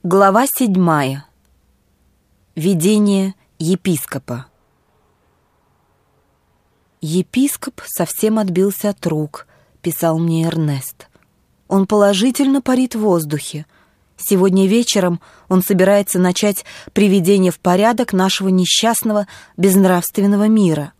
Глава 7. Видение епископа. «Епископ совсем отбился от рук», — писал мне Эрнест. «Он положительно парит в воздухе. Сегодня вечером он собирается начать приведение в порядок нашего несчастного, безнравственного мира.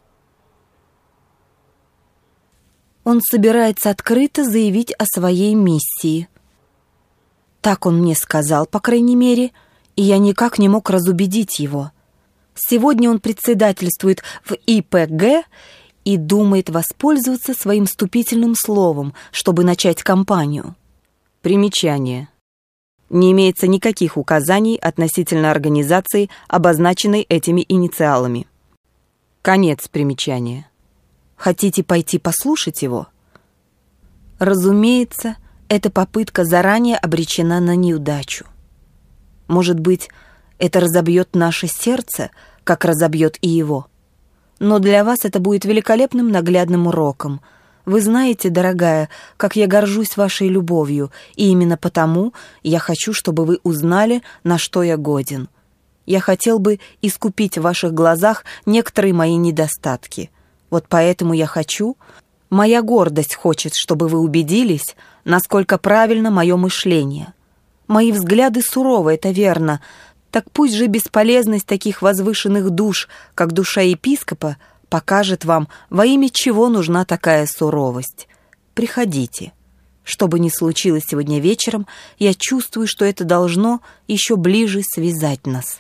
Он собирается открыто заявить о своей миссии. Так он мне сказал, по крайней мере, и я никак не мог разубедить его. Сегодня он председательствует в ИПГ и думает воспользоваться своим вступительным словом, чтобы начать кампанию». Примечание. Не имеется никаких указаний относительно организации, обозначенной этими инициалами. Конец примечания. Хотите пойти послушать его? Разумеется, эта попытка заранее обречена на неудачу. Может быть, это разобьет наше сердце, как разобьет и его. Но для вас это будет великолепным наглядным уроком. Вы знаете, дорогая, как я горжусь вашей любовью, и именно потому я хочу, чтобы вы узнали, на что я годен. Я хотел бы искупить в ваших глазах некоторые мои недостатки. Вот поэтому я хочу, моя гордость хочет, чтобы вы убедились, насколько правильно мое мышление. Мои взгляды суровы, это верно. Так пусть же бесполезность таких возвышенных душ, как душа епископа, покажет вам, во имя чего нужна такая суровость. Приходите. Что бы ни случилось сегодня вечером, я чувствую, что это должно еще ближе связать нас.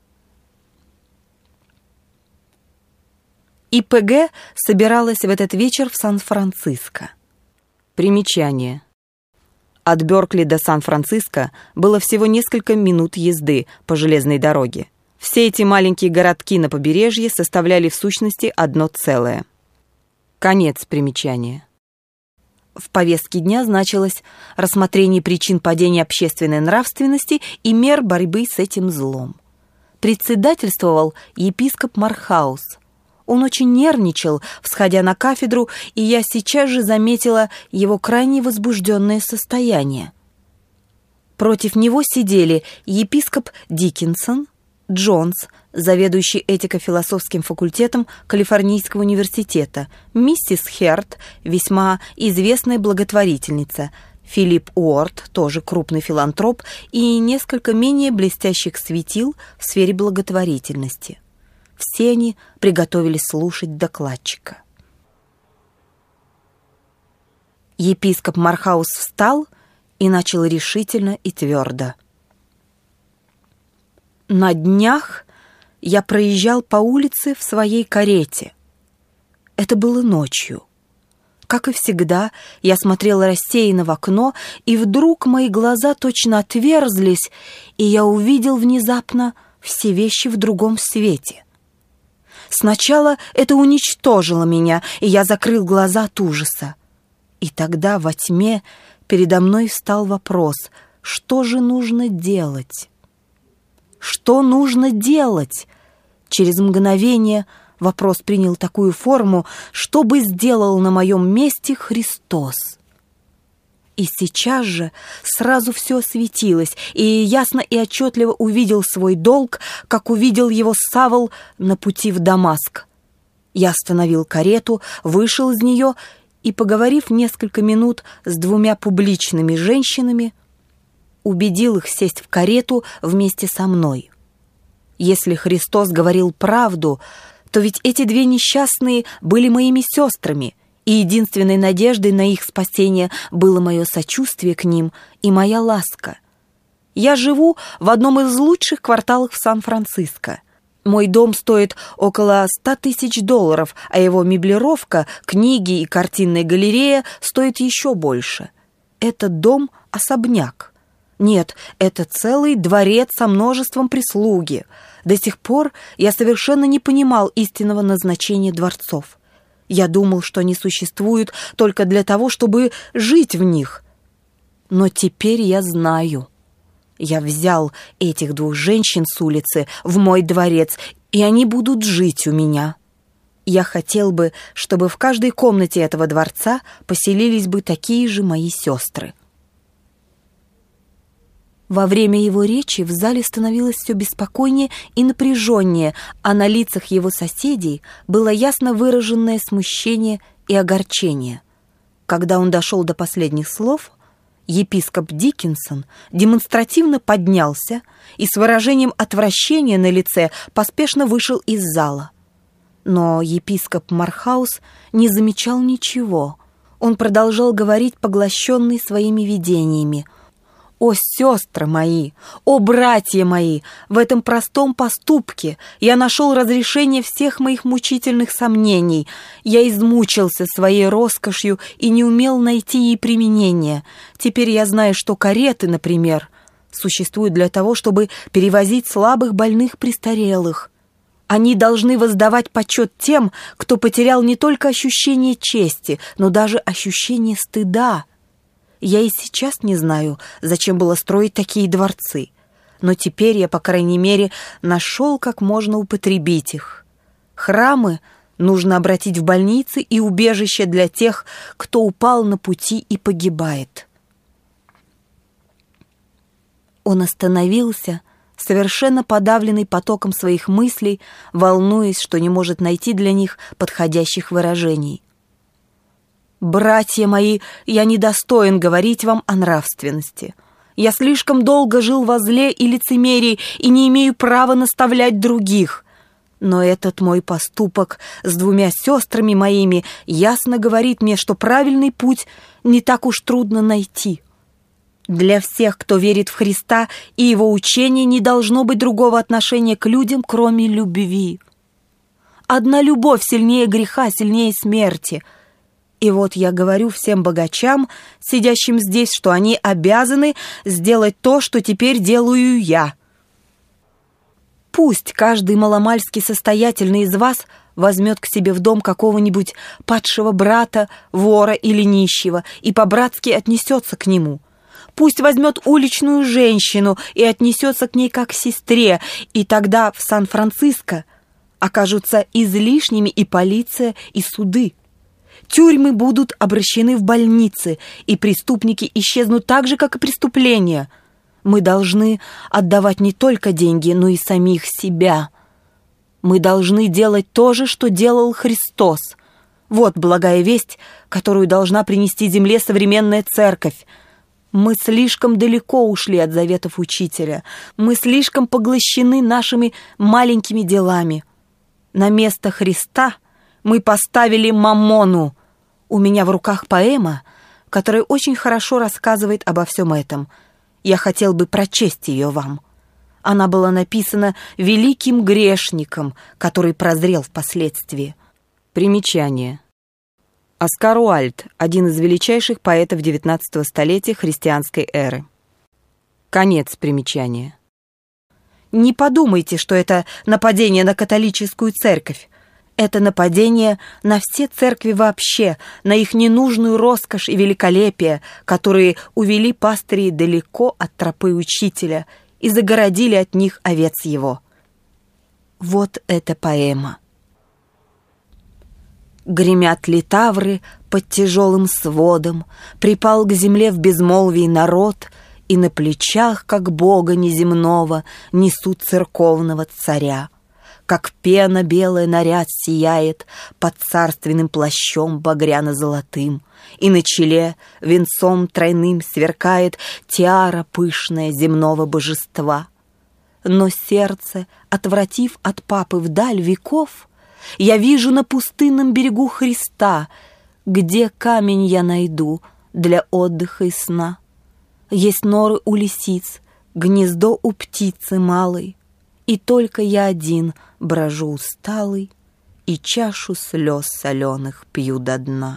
ИПГ собиралась в этот вечер в Сан-Франциско. Примечание. От Беркли до Сан-Франциско было всего несколько минут езды по железной дороге. Все эти маленькие городки на побережье составляли в сущности одно целое. Конец примечания. В повестке дня значилось рассмотрение причин падения общественной нравственности и мер борьбы с этим злом. Председательствовал епископ Мархаус. Он очень нервничал, всходя на кафедру, и я сейчас же заметила его крайне возбужденное состояние. Против него сидели епископ Диккинсон, Джонс, заведующий этико-философским факультетом Калифорнийского университета, миссис Херт, весьма известная благотворительница, Филипп Уорд, тоже крупный филантроп, и несколько менее блестящих светил в сфере благотворительности. Все они приготовились слушать докладчика. Епископ Мархаус встал и начал решительно и твердо. «На днях я проезжал по улице в своей карете. Это было ночью. Как и всегда, я смотрела рассеянно в окно, и вдруг мои глаза точно отверзлись, и я увидел внезапно все вещи в другом свете. Сначала это уничтожило меня, и я закрыл глаза от ужаса. И тогда во тьме передо мной встал вопрос, что же нужно делать? Что нужно делать? Через мгновение вопрос принял такую форму, что бы сделал на моем месте Христос. И сейчас же сразу все осветилось, и ясно и отчетливо увидел свой долг, как увидел его Савл на пути в Дамаск. Я остановил карету, вышел из нее и, поговорив несколько минут с двумя публичными женщинами, убедил их сесть в карету вместе со мной. Если Христос говорил правду, то ведь эти две несчастные были моими сестрами, и единственной надеждой на их спасение было мое сочувствие к ним и моя ласка. Я живу в одном из лучших кварталов Сан-Франциско. Мой дом стоит около $100 000, а его меблировка, книги и картинная галерея стоят еще больше. Этот дом — особняк. Нет, это целый дворец со множеством прислуги. До сих пор я совершенно не понимал истинного назначения дворцов. Я думал, что они существуют только для того, чтобы жить в них. Но теперь я знаю. Я взял этих двух женщин с улицы в мой дворец, и они будут жить у меня. Я хотел бы, чтобы в каждой комнате этого дворца поселились бы такие же мои сестры. Во время его речи в зале становилось все беспокойнее и напряженнее, а на лицах его соседей было ясно выраженное смущение и огорчение. Когда он дошел до последних слов, епископ Диккинсон демонстративно поднялся и с выражением отвращения на лице поспешно вышел из зала. Но епископ Мархаус не замечал ничего. Он продолжал говорить, поглощенный своими видениями. «О, сестры мои! О, братья мои! В этом простом поступке я нашел разрешение всех моих мучительных сомнений. Я измучился своей роскошью и не умел найти ей применения. Теперь я знаю, что кареты, например, существуют для того, чтобы перевозить слабых, больных, престарелых. Они должны воздавать почет тем, кто потерял не только ощущение чести, но даже ощущение стыда. Я и сейчас не знаю, зачем было строить такие дворцы, но теперь я, по крайней мере, нашел, как можно употребить их. Храмы нужно обратить в больницы и убежища для тех, кто упал на пути и погибает». Он остановился, совершенно подавленный потоком своих мыслей, волнуясь, что не может найти для них подходящих выражений. «Братья мои, я недостоин говорить вам о нравственности. Я слишком долго жил во зле и лицемерии и не имею права наставлять других. Но этот мой поступок с 2 сестрами моими ясно говорит мне, что правильный путь не так уж трудно найти. Для всех, кто верит в Христа и Его учение, не должно быть другого отношения к людям, кроме любви. Одна любовь сильнее греха, сильнее смерти. И вот я говорю всем богачам, сидящим здесь, что они обязаны сделать то, что теперь делаю я. Пусть каждый маломальски состоятельный из вас возьмет к себе в дом какого-нибудь падшего брата, вора или нищего и по-братски отнесется к нему. Пусть возьмет уличную женщину и отнесется к ней как к сестре, и тогда в Сан-Франциско окажутся излишними и полиция, и суды. Тюрьмы будут обращены в больницы, и преступники исчезнут так же, как и преступления. Мы должны отдавать не только деньги, но и самих себя. Мы должны делать то же, что делал Христос. Вот благая весть, которую должна принести земле современная церковь. Мы слишком далеко ушли от заветов Учителя. Мы слишком поглощены нашими маленькими делами. На место Христа мы поставили маммону. У меня в руках поэма, которая очень хорошо рассказывает обо всем этом. Я хотел бы прочесть ее вам. Она была написана великим грешником, который прозрел впоследствии. Примечание. Оскар Уальд, один из величайших поэтов XIX столетия христианской эры. Конец примечания. Не подумайте, что это нападение на католическую церковь. Это нападение на все церкви вообще, на их ненужную роскошь и великолепие, которые увели пастырей далеко от тропы Учителя и загородили от них овец его. Вот эта поэма. Гремят литавры под тяжелым сводом, припал к земле в безмолвии народ, и на плечах, как бога неземного, несут церковного царя. Как пена белая наряд сияет под царственным плащом багряно-золотым, и на челе венцом тройным сверкает тиара пышная земного божества. Но сердце, отвратив от папы вдаль веков, я вижу на пустынном берегу Христа, где камень я найду для отдыха и сна. Есть норы у лисиц, гнездо у птицы малой, и только я один брожу усталый и чашу слез соленых пью до дна.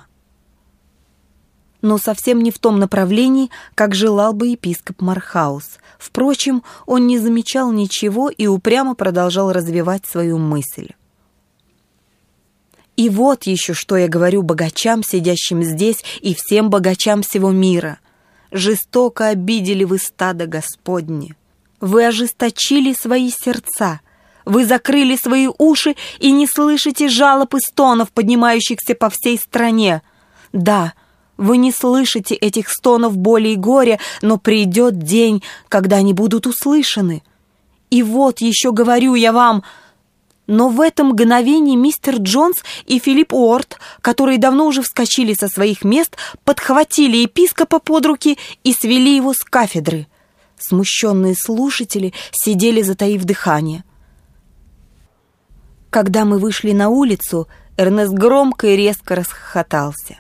Но совсем не в том направлении, как желал бы епископ Мархаус. Впрочем, он не замечал ничего и упрямо продолжал развивать свою мысль. И вот еще что я говорю богачам, сидящим здесь, и всем богачам всего мира. Жестоко обидели вы стадо Господне. Вы ожесточили свои сердца. Вы закрыли свои уши и не слышите жалоб и стонов, поднимающихся по всей стране. Да, Вы не слышите этих стонов боли и горя, но придет день, когда они будут услышаны. И вот еще говорю я вам... Но в это мгновение мистер Джонс и Филипп Уорд, которые давно уже вскочили со своих мест, подхватили епископа под руки и свели его с кафедры. Смущенные слушатели сидели, затаив дыхание. Когда мы вышли на улицу, Эрнест громко и резко расхохотался.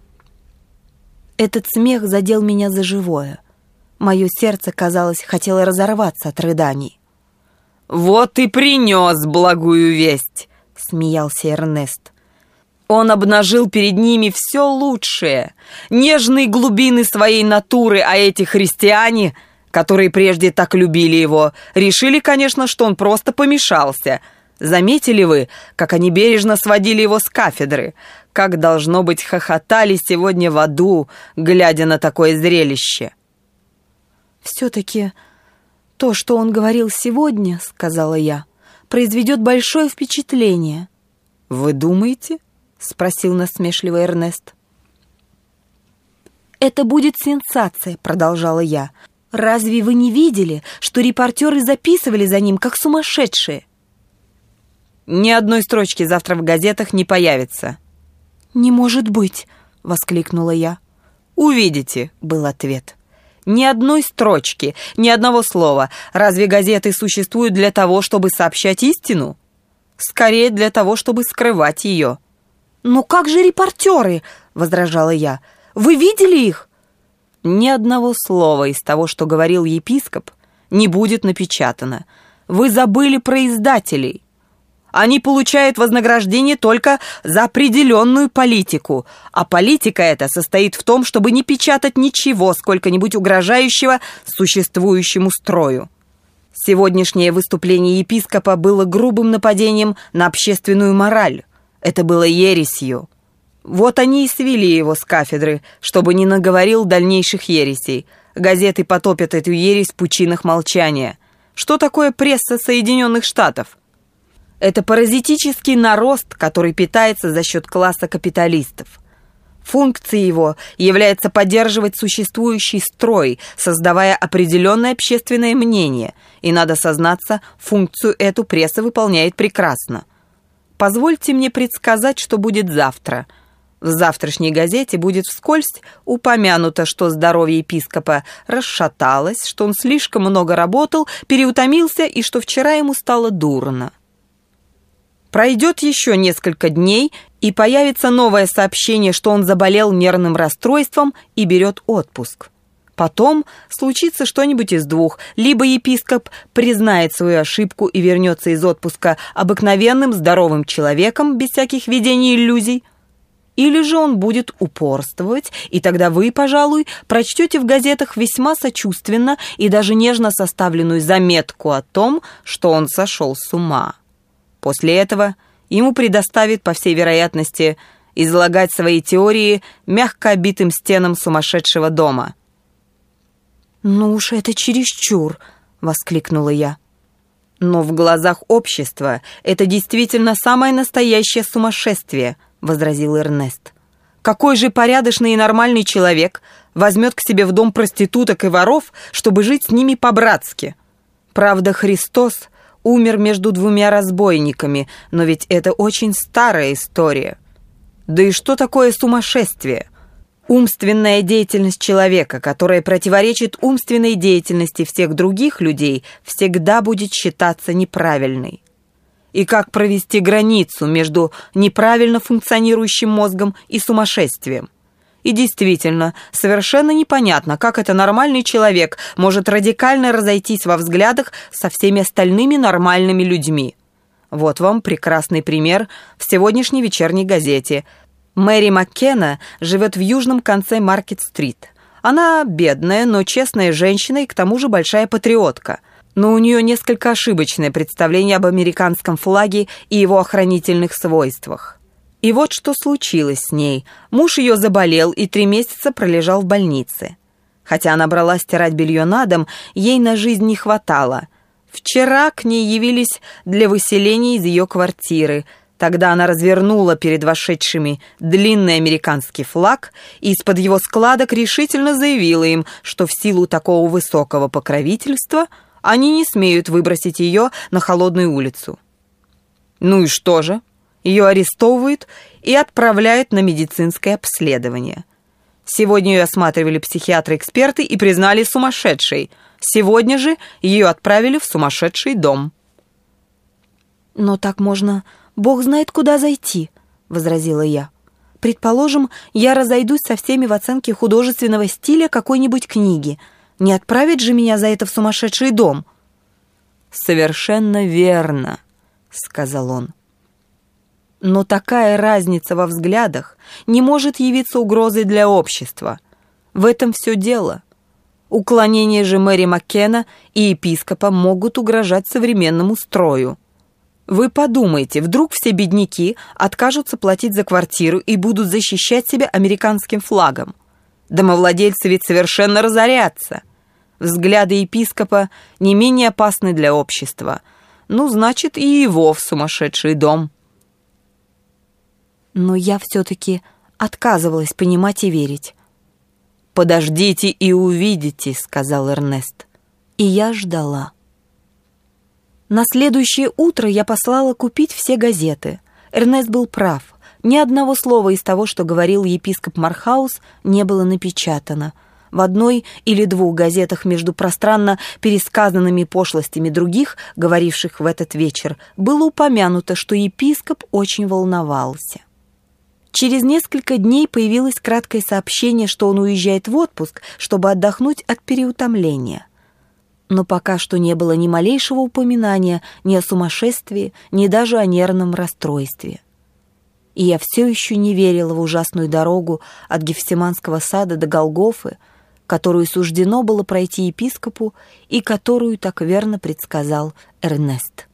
Этот смех задел меня за живое. Мое сердце, казалось, хотело разорваться от рыданий. «Вот и принес благую весть», — смеялся Эрнест. Он обнажил перед ними все лучшее, нежные глубины своей натуры, а эти христиане, которые прежде так любили его, решили, конечно, что он просто помешался. Заметили вы, как они бережно сводили его с кафедры? Как, должно быть, хохотали сегодня в аду, глядя на такое зрелище? «Все-таки то, что он говорил сегодня, — сказала я, — произведет большое впечатление». «Вы думаете?» — спросил насмешливо Эрнест. «Это будет сенсация», — продолжала я. «Разве вы не видели, что репортеры записывали за ним, как сумасшедшие?» «Ни одной строчки завтра в газетах не появится». «Не может быть!» — воскликнула я. «Увидите», — был ответ. «Ни одной строчки, ни одного слова. Разве газеты существуют для того, чтобы сообщать истину? Скорее для того, чтобы скрывать ее». «Но как же репортеры?» — возражала я. «Вы видели их?» «Ни одного слова из того, что говорил епископ, не будет напечатано. Вы забыли про издателей. Они получают вознаграждение только за определенную политику, а политика эта состоит в том, чтобы не печатать ничего, сколько-нибудь угрожающего существующему строю. Сегодняшнее выступление епископа было грубым нападением на общественную мораль. Это было ересью. Вот они и свели его с кафедры, чтобы не наговорил дальнейших ересей. Газеты потопят эту ересь в пучинах молчания. Что такое пресса Соединенных Штатов? Это паразитический нарост, который питается за счет класса капиталистов. Функцией его является поддерживать существующий строй, создавая определенное общественное мнение. И, надо сознаться, функцию эту пресса выполняет прекрасно. Позвольте мне предсказать, что будет завтра. В завтрашней газете будет вскользь упомянуто, что здоровье епископа расшаталось, что он слишком много работал, переутомился и что вчера ему стало дурно. Пройдет еще несколько дней, и появится новое сообщение, что он заболел нервным расстройством и берет отпуск. Потом случится что-нибудь из двух. Либо епископ признает свою ошибку и вернется из отпуска обыкновенным здоровым человеком, без всяких видений и иллюзий, или же он будет упорствовать, и тогда вы, пожалуй, прочтете в газетах весьма сочувственно и даже нежно составленную заметку о том, что он сошел с ума. После этого ему предоставят, по всей вероятности, излагать свои теории мягко обитым стенам сумасшедшего дома. «Ну уж это чересчур!» — воскликнула я. «Но в глазах общества это действительно самое настоящее сумасшествие», — возразил Эрнест. «Какой же порядочный и нормальный человек возьмет к себе в дом проституток и воров, чтобы жить с ними по-братски? Правда, Христос умер между двумя разбойниками, но ведь это очень старая история. Да и что такое сумасшествие? Умственная деятельность человека, которая противоречит умственной деятельности всех других людей, всегда будет считаться неправильной. И как провести границу между неправильно функционирующим мозгом и сумасшествием? И действительно, совершенно непонятно, как это нормальный человек может радикально разойтись во взглядах со всеми остальными нормальными людьми. Вот вам прекрасный пример в сегодняшней вечерней газете. Мэри Маккена живет в южном конце Маркет-стрит. Она бедная, но честная женщина и к тому же большая патриотка. Но у нее несколько ошибочное представление об американском флаге и его охранительных свойствах. И вот что случилось с ней. Муж ее заболел и 3 месяца пролежал в больнице. Хотя она брала стирать белье на дом, ей на жизнь не хватало. Вчера к ней явились для выселения из ее квартиры. Тогда она развернула перед вошедшими длинный американский флаг и из-под его складок решительно заявила им, что в силу такого высокого покровительства они не смеют выбросить ее на холодную улицу. Ну и что же? Ее арестовывают и отправляют на медицинское обследование. Сегодня ее осматривали психиатры-эксперты и признали сумасшедшей. Сегодня же ее отправили в сумасшедший дом. «Но так можно, Бог знает, куда зайти», — возразила я. «Предположим, я разойдусь со всеми в оценке художественного стиля какой-нибудь книги. Не отправить же меня за это в сумасшедший дом?» «Совершенно верно», — сказал он. «Но такая разница во взглядах не может явиться угрозой для общества. В этом все дело. Уклонения же Мэри Маккена и епископа могут угрожать современному строю. Вы подумайте, вдруг все бедняки откажутся платить за квартиру и будут защищать себя американским флагом. Домовладельцы ведь совершенно разорятся. Взгляды епископа не менее опасны для общества. Ну, значит, и его в сумасшедший дом». Но я все-таки отказывалась понимать и верить. «Подождите и увидите», — сказал Эрнест. И я ждала. На следующее утро я послала купить все газеты. Эрнест был прав. Ни одного слова из того, что говорил епископ Мархаус, не было напечатано. В одной или двух газетах между пространно пересказанными пошлостями других, говоривших в этот вечер, было упомянуто, что епископ очень волновался. Через несколько дней появилось краткое сообщение, что он уезжает в отпуск, чтобы отдохнуть от переутомления. Но пока что не было ни малейшего упоминания ни о сумасшествии, ни даже о нервном расстройстве. И я все еще не верила в ужасную дорогу от Гефсиманского сада до Голгофы, которую суждено было пройти епископу и которую так верно предсказал Эрнест.